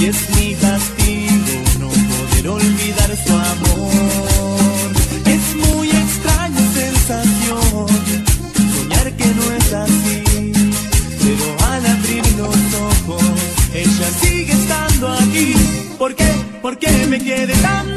y es mi castigo no poder olvidar su amor. Es muy extraña sensación soñar que no es así, pero al abrir los ojos ella sigue estando aquí. ¿Por qué? ¿Por qué me quiere tanto?